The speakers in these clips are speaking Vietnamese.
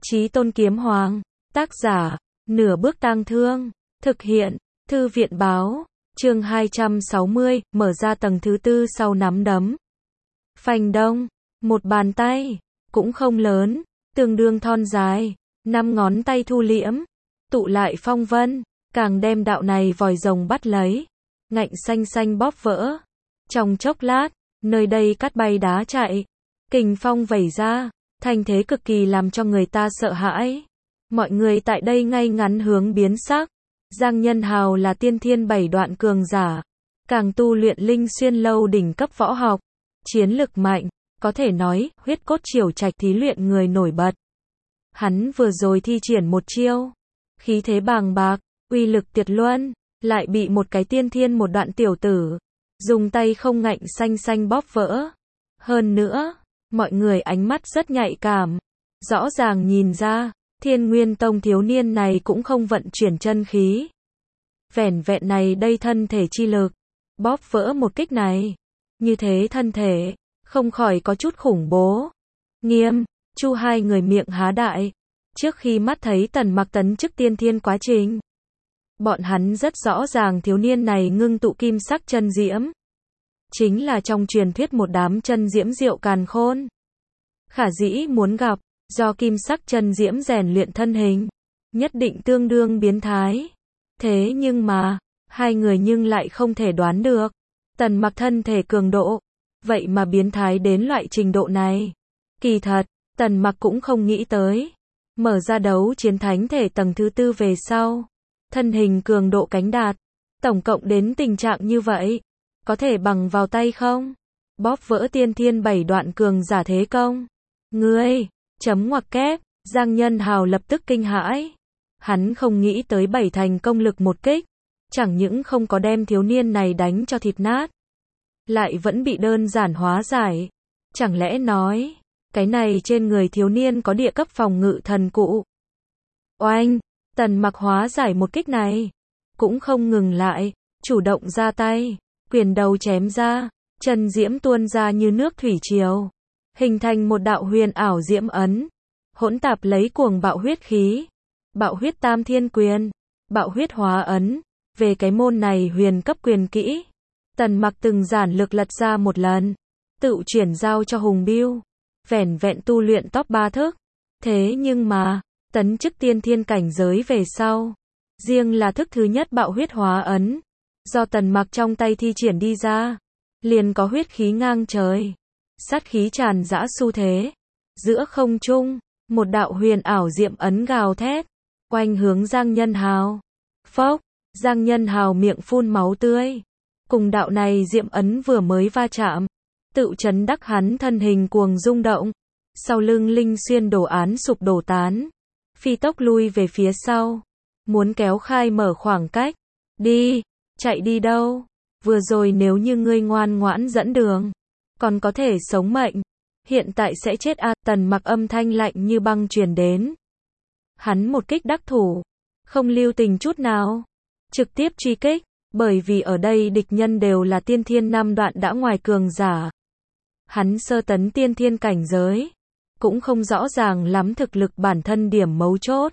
Chí Tôn Kiếm Hoàng, tác giả, Nửa Bước Tang Thương, thực hiện, Thư viện báo, chương 260, mở ra tầng thứ tư sau nắm đấm. Phành đông, một bàn tay, cũng không lớn, tương đương thon dài, 5 ngón tay thu liễm, tụ lại phong vân, càng đem đạo này vòi rồng bắt lấy, ngạnh xanh xanh bóp vỡ. Trong chốc lát, nơi đây cát bay đá chạy, kình phong vẩy ra, thành thế cực kỳ làm cho người ta sợ hãi. Mọi người tại đây ngay ngắn hướng biến sắc. Giang Nhân Hào là tiên thiên 7 đoạn cường giả, càng tu luyện linh xuyên lâu đỉnh cấp võ học, chiến lực mạnh, có thể nói, huyết cốt triều trạch thí luyện người nổi bật. Hắn vừa rồi thi triển một chiêu, khí thế bàng bạc, uy lực tuyệt luân, lại bị một cái tiên thiên một đoạn tiểu tử dùng tay không ngạnh xanh xanh bóp vỡ. Hơn nữa, mọi người ánh mắt rất nhạy cảm, rõ ràng nhìn ra, Thiên Nguyên Tông thiếu niên này cũng không vận chuyển chân khí. Vẻn vẹn này đây thân thể chi lực, bóp vỡ một kích này. Như thế thân thể, không khỏi có chút khủng bố. Nghiêm, Chu hai người miệng há đại, trước khi mắt thấy Tần Mặc tấn chức tiên thiên quá trình. Bọn hắn rất rõ ràng thiếu niên này ngưng tụ kim sắc chân diễm. Chính là trong truyền thuyết một đám chân diễm diệu càn khôn. Khả dĩ muốn gặp, do kim sắc chân diễm rèn luyện thân hình, nhất định tương đương biến thái. Thế nhưng mà, hai người nhưng lại không thể đoán được. Tần Mặc thân thể cường độ, vậy mà biến thái đến loại trình độ này. Kỳ thật, Tần Mặc cũng không nghĩ tới. Mở ra đấu chiến thánh thể tầng thứ tư về sau, thân hình cường độ cánh đạt, tổng cộng đến tình trạng như vậy, có thể bằng vào tay không? Bóp vỡ tiên thiên 7 đoạn cường giả thế công. Ngươi, chấm ngoặc kép, Giang Nhân Hào lập tức kinh hãi. Hắn không nghĩ tới 7 thành công lực một kích, chẳng những không có đem thiếu niên này đánh cho thịt nát, lại vẫn bị đơn giản hóa giải. Chẳng lẽ nói, cái này trên người thiếu niên có địa cấp phòng ngự thần cụ? Oanh, Tần Mặc hóa giải một kích này, cũng không ngừng lại, chủ động ra tay, quyền đầu chém ra, chân diễm tuôn ra như nước thủy triều, hình thành một đạo huyền ảo diễm ấn, hỗn tạp lấy cuồng bạo huyết khí, bạo huyết tam thiên quyền, bạo huyết hóa ấn. Về cái môn này huyền cấp quyền kỹ, Tần Mặc từng giản lược lật ra một lần, tự chuyển giao cho Hùng Bưu, vẻn vẹn tu luyện top 3 thức. Thế nhưng mà, tấn chức tiên thiên cảnh giới về sau, riêng là thức thứ nhất bạo huyết hóa ấn, do Tần Mặc trong tay thi triển đi ra, liền có huyết khí ngang trời, sát khí tràn dã xu thế. Giữa không trung, một đạo huyền ảo diệm ấn gào thét, quanh hướng Giang Nhân Hào. Phốc, Giang Nhân Hào miệng phun máu tươi. Cùng đạo này diệm ấn vừa mới va chạm, tự chấn đắc hắn thân hình cuồng rung động, sau lưng linh xuyên đồ án sụp đổ tán, phi tốc lui về phía sau, muốn kéo khai mở khoảng cách. Đi, chạy đi đâu? Vừa rồi nếu như ngươi ngoan ngoãn dẫn đường, còn có thể sống mệnh, hiện tại sẽ chết à? Tần Mặc âm thanh lạnh như băng truyền đến. Hắn một kích đắc thủ, không lưu tình chút nào, trực tiếp truy kích, bởi vì ở đây địch nhân đều là tiên thiên 5 đoạn đã ngoài cường giả. Hắn sơ tấn tiên thiên cảnh giới, cũng không rõ ràng lắm thực lực bản thân điểm mấu chốt.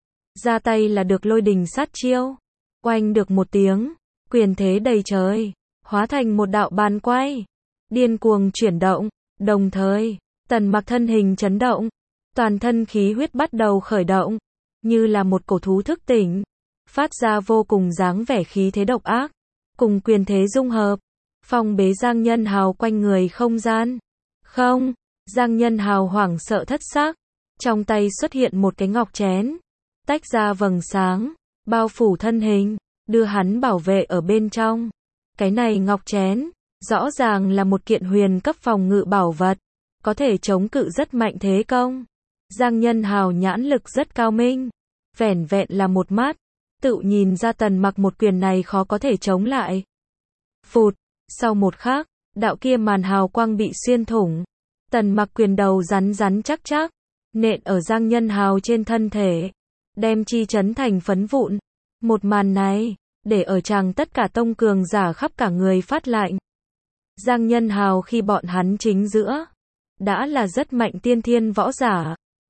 Ra tay là được lôi đình sát chiêu, oanh được một tiếng, quyền thế đầy trời, hóa thành một đạo bàn quay, điên cuồng chuyển động, đồng thời, Tần Mặc thân hình chấn động, toàn thân khí huyết bắt đầu khởi động, như là một cổ thú thức tỉnh, phát ra vô cùng dáng vẻ khí thế độc ác, cùng quyền thế dung hợp, phong bế Giang Nhân Hào quanh người không gian. Không, Giang Nhân Hào hoảng sợ thất xác, trong tay xuất hiện một cái ngọc chén, tách ra vầng sáng, bao phủ thân hình, đưa hắn bảo vệ ở bên trong. Cái này ngọc chén, rõ ràng là một kiện huyền cấp phòng ngự bảo vật, có thể chống cự rất mạnh thế công. Giang Nhân Hào nhãn lực rất cao minh, vẻn vẹn là một mắt, tự nhìn ra Tần Mặc một quyền này khó có thể chống lại. Phụt, sau một khắc, đạo kia màn hào quang bị xuyên thủng, Tần Mặc quyền đầu rắn rắn chắc chắc, nện ở Giang Nhân Hào trên thân thể, đem chi chấn thành phấn vụn. Một màn này, để ở chàng tất cả tông cường giả khắp cả người phát lạnh. Giang Nhân Hào khi bọn hắn chính giữa, đã là rất mạnh tiên thiên võ giả,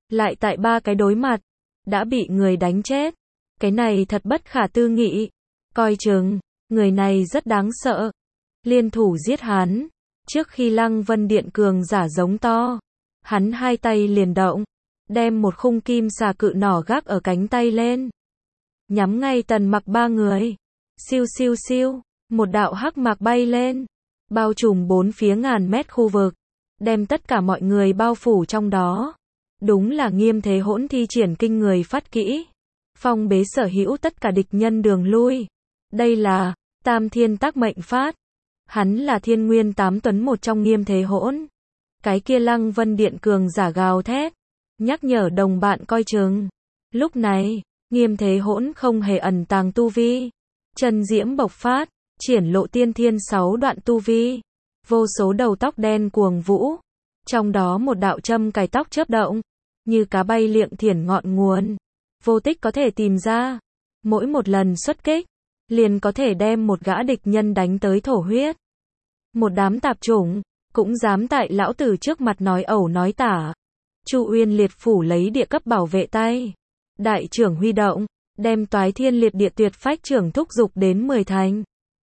lại tại 3 cái đối mặt, đã bị người đánh chết. Cái này thật bất khả tư nghị. Coi chừng, người này rất đáng sợ. Liên thủ giết hắn. Trước khi Lăng Vân Điện cường giả giống to, hắn hai tay liền động, đem một khung kim xà cự nỏ gác ở cánh tay lên, nhắm ngay Tần Mặc 3 người. Siêu siêu siêu, một đạo hắc mạc bay lên, bao trùm 4 phía ngàn mét khu vực, đem tất cả mọi người bao phủ trong đó. Đúng là Nghiêm Thế Hỗn thi triển kinh người phát kỹ, phong bế sở hữu tất cả địch nhân đường lui. Đây là Tam Thiên Tác Mệnh Phát. Hắn là Thiên Nguyên 8 tuấn một trong Nghiêm Thế Hỗn. Cái kia Lăng Vân Điện cường giả gào thét, nhắc nhở đồng bạn coi chừng. Lúc này, Nghiêm Thế Hỗn không hề ẩn tàng tu vi, chân diễm bộc phát, triển lộ tiên thiên 6 đoạn tu vi, vô số đầu tóc đen cuồng vũ, trong đó một đạo châm cài tóc chớp động, như cá bay liệng thiển ngọn nguồn, vô tích có thể tìm ra. Mỗi một lần xuất kích, liền có thể đem một gã địch nhân đánh tới thổ huyết. Một đám tạp chủng, cũng dám tại lão tử trước mặt nói ẩu nói tả. Chu Uyên liệt phủ lấy địa cấp bảo vệ tay. Đại trưởng huy động, đem Toái Thiên Liệt Địa Tuyệt Phách trưởng thúc dục đến 10 thành.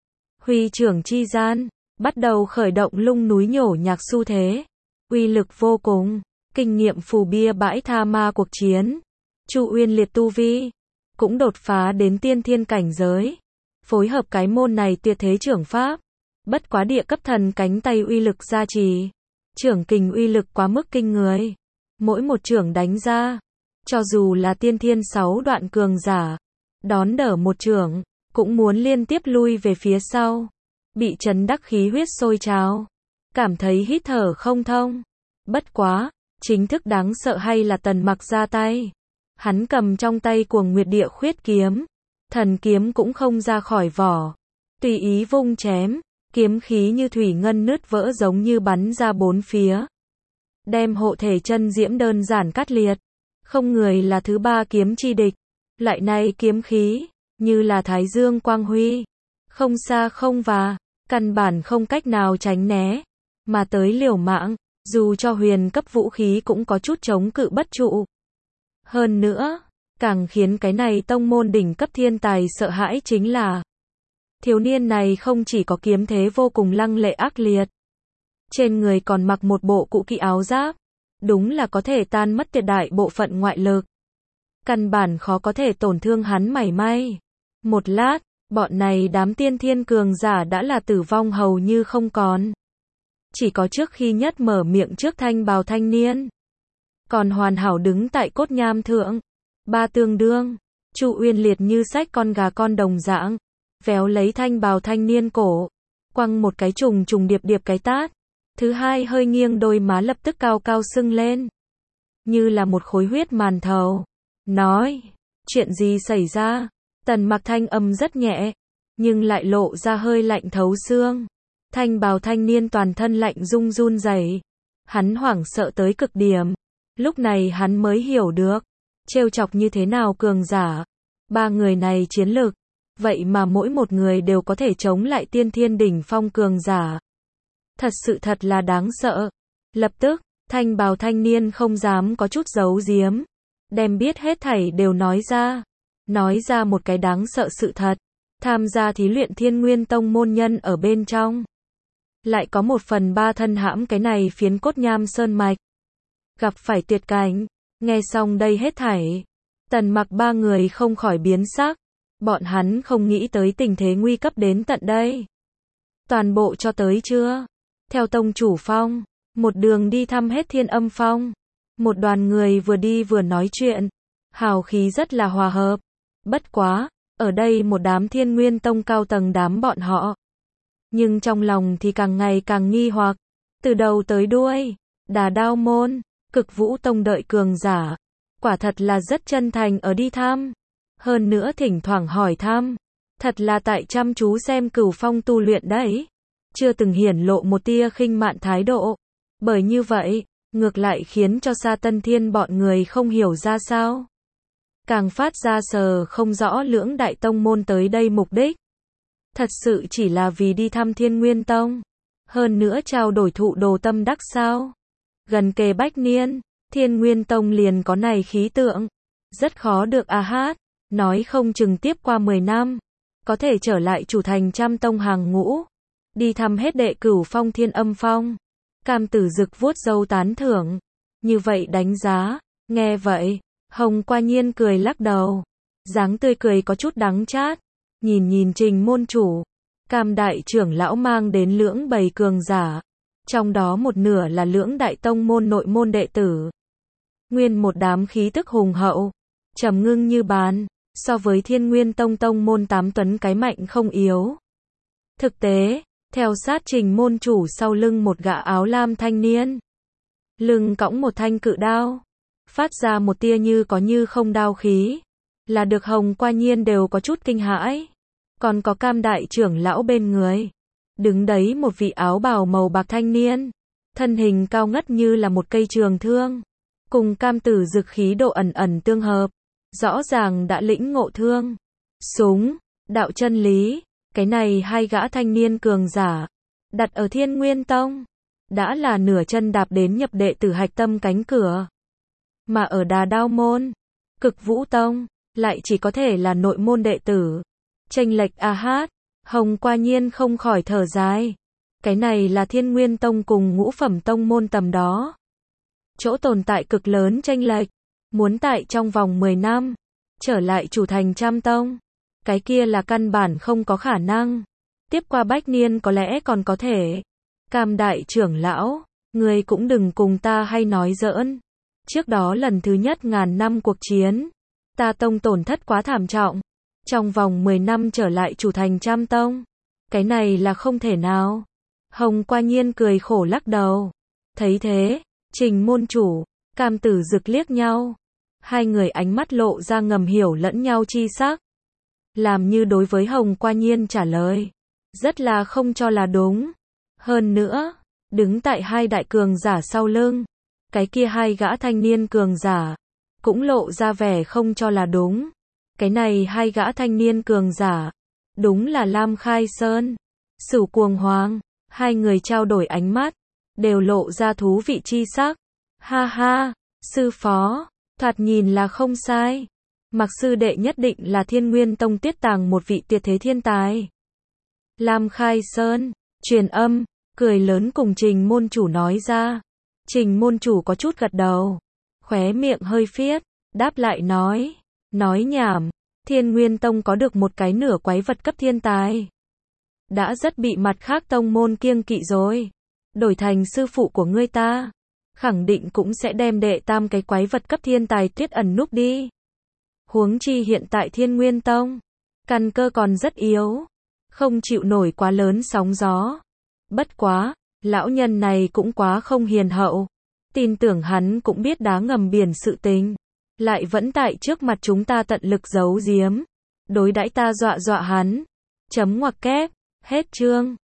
Huy trưởng chi gian, bắt đầu khởi động lung núi nhổ nhạc xu thế. Uy lực vô cùng, kinh nghiệm phù bia bãi tha ma cuộc chiến. Chu Uyên liệt tu vi, cũng đột phá đến tiên thiên cảnh giới. Phối hợp cái môn này tuyệt thế trưởng pháp. Bất quá địa cấp thần cánh tay uy lực gia trì. Trưởng kình uy lực quá mức kinh người. Mỗi một trưởng đánh ra, cho dù là tiên thiên 6 đoạn cường giả, đón đỡ một trưởng, cũng muốn liên tiếp lui về phía sau. Bị chấn đắc khí huyết sôi trào, cảm thấy hít thở không thông. Bất quá, chính thức đáng sợ hay là Tần Mặc ra tay. Hắn cầm trong tay Cuồng Nguyệt Địa Khuyết kiếm, thần kiếm cũng không ra khỏi vỏ, tùy ý vung chém, kiếm khí như thủy ngân nứt vỡ giống như bắn ra bốn phía. Đem hộ thể chân diễm đơn giản cắt liệt. Không người là thứ ba kiếm chi địch. Lại này kiếm khí, như là thái dương quang huy, không xa không và, căn bản không cách nào tránh né, mà tới liều mạng, dù cho huyền cấp vũ khí cũng có chút chống cự bất trụ. Hơn nữa, càng khiến cái này tông môn đỉnh cấp thiên tài sợ hãi chính là thiếu niên này không chỉ có kiếm thế vô cùng lăng lệ ác liệt, trên người còn mặc một bộ cụ kỵ áo giáp, đúng là có thể tan mất tuyệt đại bộ phận ngoại lực. Căn bản khó có thể tổn thương hắn mảy may. Một lát, bọn này đám tiên thiên cường giả đã là tử vong hầu như không còn. Chỉ có trước khi nhất mở miệng trước thanh bào thanh niên, còn hoàn hảo đứng tại cốt nham thượng. Ba tương đương, Chu Uyên liệt như xách con gà con đồng dạng, véo lấy thanh bào thanh niên cổ, quăng một cái trùng trùng điệp điệp cái tát. Thứ hai hơi nghiêng đôi má lập tức cao cao sưng lên, như là một khối huyết màn thầu. Nói, chuyện gì xảy ra? Tần Mặc thanh âm rất nhẹ, nhưng lại lộ ra hơi lạnh thấu xương. Thanh bào thanh niên toàn thân lạnh rung run rẩy, hắn hoảng sợ tới cực điểm. Lúc này hắn mới hiểu được, trêu chọc như thế nào cường giả. Ba người này chiến lực, vậy mà mỗi một người đều có thể chống lại tiên thiên đỉnh phong cường giả. Thật là đáng sợ. Lập tức, thanh bào thanh niên không dám có chút giấu giếm, đem biết hết thảy đều nói ra một cái đáng sợ sự thật. Tham gia thí luyện Thiên Nguyên Tông môn nhân ở bên trong, lại có 1/3 thân hãm cái này phiến cốt nham sơn mạch, gặp phải tuyệt cảnh. Nghe xong đây hết thảy, Tần Mặc ba người không khỏi biến sắc. Bọn hắn không nghĩ tới tình thế nguy cấp đến tận đây. Toàn bộ cho tới chưa? Theo tông chủ phong, một đường đi thăm hết Thiên Âm Phong. Một đoàn người vừa đi vừa nói chuyện, hào khí rất là hòa hợp. Bất quá, ở đây một đám Thiên Nguyên Tông cao tầng đám bọn họ, nhưng trong lòng thì càng ngày càng nghi hoặc. Từ đầu tới đuôi, Đà Đao môn, Cực Vũ Tông đợi cường giả, quả thật là rất chân thành ở đi thăm. Hơn nữa thỉnh thoảng hỏi thăm, thật là tại chăm chú xem Cửu Phong tu luyện đấy, chưa từng hiển lộ một tia khinh mạn thái độ. Bởi như vậy, ngược lại khiến cho Sa Tân Thiên bọn người không hiểu ra sao, càng phát ra sờ không rõ lưỡng đại tông môn tới đây mục đích. Thật sự chỉ là vì đi thăm Thiên Nguyên Tông, hơn nữa trao đổi thụ đồ tâm đắc sao? Gần kề bách niên, Thiên Nguyên Tông liền có này khí tượng. Rất khó được hát, nói không chừng tiếp qua 10 năm, có thể trở lại chủ thành trăm tông hàng ngũ, đi thăm hết đệ cửu phong Thiên Âm Phong. Cam Tử Dực vuốt râu tán thưởng, như vậy đánh giá, nghe vậy, Hồng Qua Nhiên cười lắc đầu, dáng tươi cười có chút đắng chát, nhìn Trình môn chủ, Cam đại trưởng lão mang đến lưỡng bầy cường giả, trong đó một nửa là lưỡng đại tông môn nội môn đệ tử. Nguyên một đám khí tức hùng hậu, trầm ngưng như bàn, so với Thiên Nguyên Tông tông môn 8 tuấn cái mạnh không yếu. Thực tế, theo sát Trình môn chủ sau lưng một gã áo lam thanh niên, lưng cõng một thanh cự đao, phát ra một tia như có như không đao khí, là được Hồng Qua Nhiên đều có chút kinh hãi. Còn có Cam đại trưởng lão bên người, đứng đấy một vị áo bào màu bạc thanh niên, thân hình cao ngất như là một cây trường thương, cùng Cam Tử Dực khí độ ẩn ẩn tương hợp, rõ ràng đã lĩnh ngộ thương, súng, đạo chân lý. Cái này hai gã thanh niên cường giả, đặt ở Thiên Nguyên Tông, đã là nửa chân đạp đến nhập đệ tử hạch tâm cánh cửa. Mà ở Đà Đao môn, Cực Vũ Tông, lại chỉ có thể là nội môn đệ tử. Chênh lệch hát, Hồng Qua Nhiên không khỏi thở dài. Cái này là Thiên Nguyên Tông cùng ngũ phẩm tông môn tầm đó. Chỗ tồn tại cực lớn chênh lệch, muốn tại trong vòng 10 năm, trở lại chủ thành trăm tông. Cái kia là căn bản không có khả năng. Tiếp qua bách niên có lẽ còn có thể. Cam đại trưởng lão, người cũng đừng cùng ta hay nói giỡn. Trước đó lần thứ nhất ngàn năm cuộc chiến, ta tông tổn thất quá thảm trọng. Trong vòng 10 năm trở lại chủ thành trăm tông, cái này là không thể nào. Hồng Qua Nhiên cười khổ lắc đầu. Thấy thế, Trình môn chủ, Cam Tử Dực liếc nhau. Hai người ánh mắt lộ ra ngầm hiểu lẫn nhau chi sắc. Làm như đối với Hồng Qua Nhiên trả lời, rất là không cho là đúng. Hơn nữa, đứng tại hai đại cường giả sau lưng, cái kia hai gã thanh niên cường giả, cũng lộ ra vẻ không cho là đúng. Cái này hai gã thanh niên cường giả, đúng là Lam Khai Sơn, Sửu Cuồng Hoàng. Hai người trao đổi ánh mắt, đều lộ ra thú vị chi sắc. Ha ha, sư phó, thoạt nhìn là không sai. Mặc sư đệ nhất định là Thiên Nguyên Tông tiết tàng một vị tuyệt thế thiên tài. Lam Khai Sơn, truyền âm, cười lớn cùng Trình môn chủ nói ra. Trình môn chủ có chút gật đầu, khóe miệng hơi phiết, đáp lại nói nhảm, Thiên Nguyên Tông có được một cái nửa quái vật cấp thiên tài. Đã rất bị mặt khác tông môn kiêng kỵ rồi. Đổi thành sư phụ của ngươi ta, khẳng định cũng sẽ đem đệ tam cái quái vật cấp thiên tài Tuyết Ẩn núp đi. Huống chi hiện tại Thiên Nguyên Tông, căn cơ còn rất yếu, không chịu nổi quá lớn sóng gió. Bất quá, lão nhân này cũng quá không hiền hậu. Tin tưởng hắn cũng biết đá ngầm biển sự tình, lại vẫn tại trước mặt chúng ta tận lực giấu giếm, đối đãi ta dọa hắn. Chấm ngoặc kép, hết chương.